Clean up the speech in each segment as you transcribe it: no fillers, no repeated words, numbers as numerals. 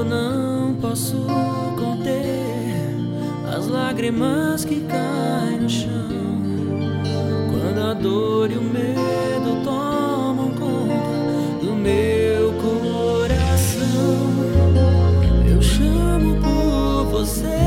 Eu não posso conter as lágrimas que caem no chão quando a dor e o medo tomam conta do meu coração. Eu chamo por você.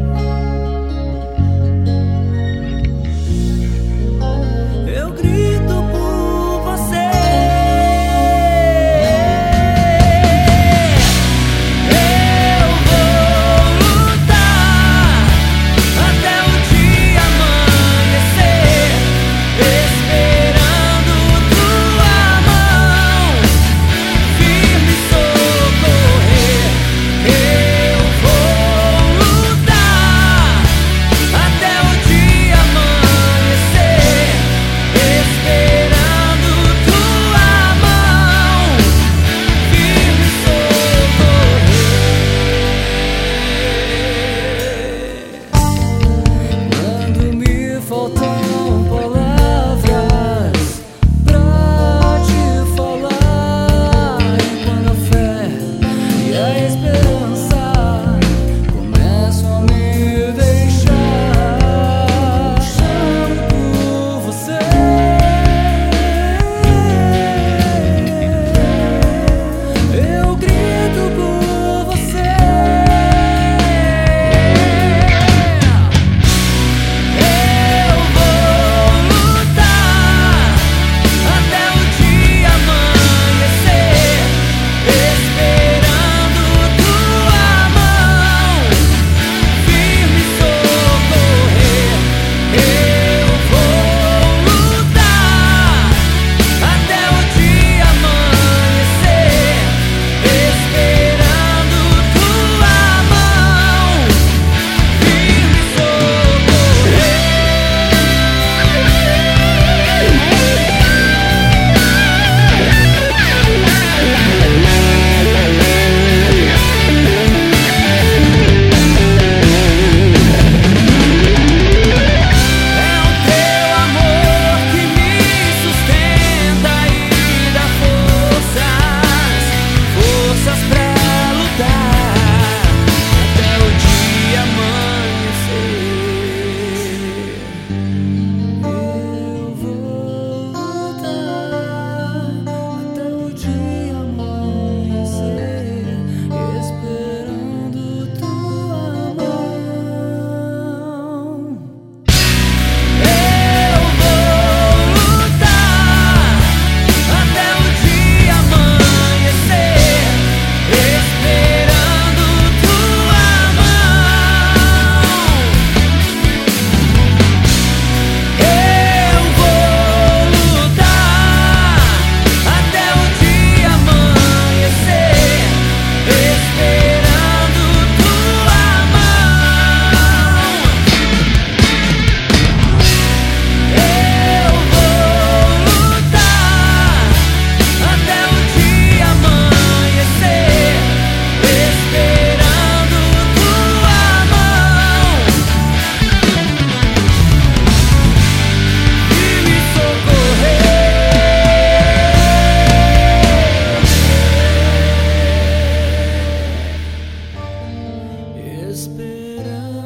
Faltam palavras pra te falar, e quando a fé e a esperança começam a me deixar, eu chamo por você. Eu grito por você. Esperando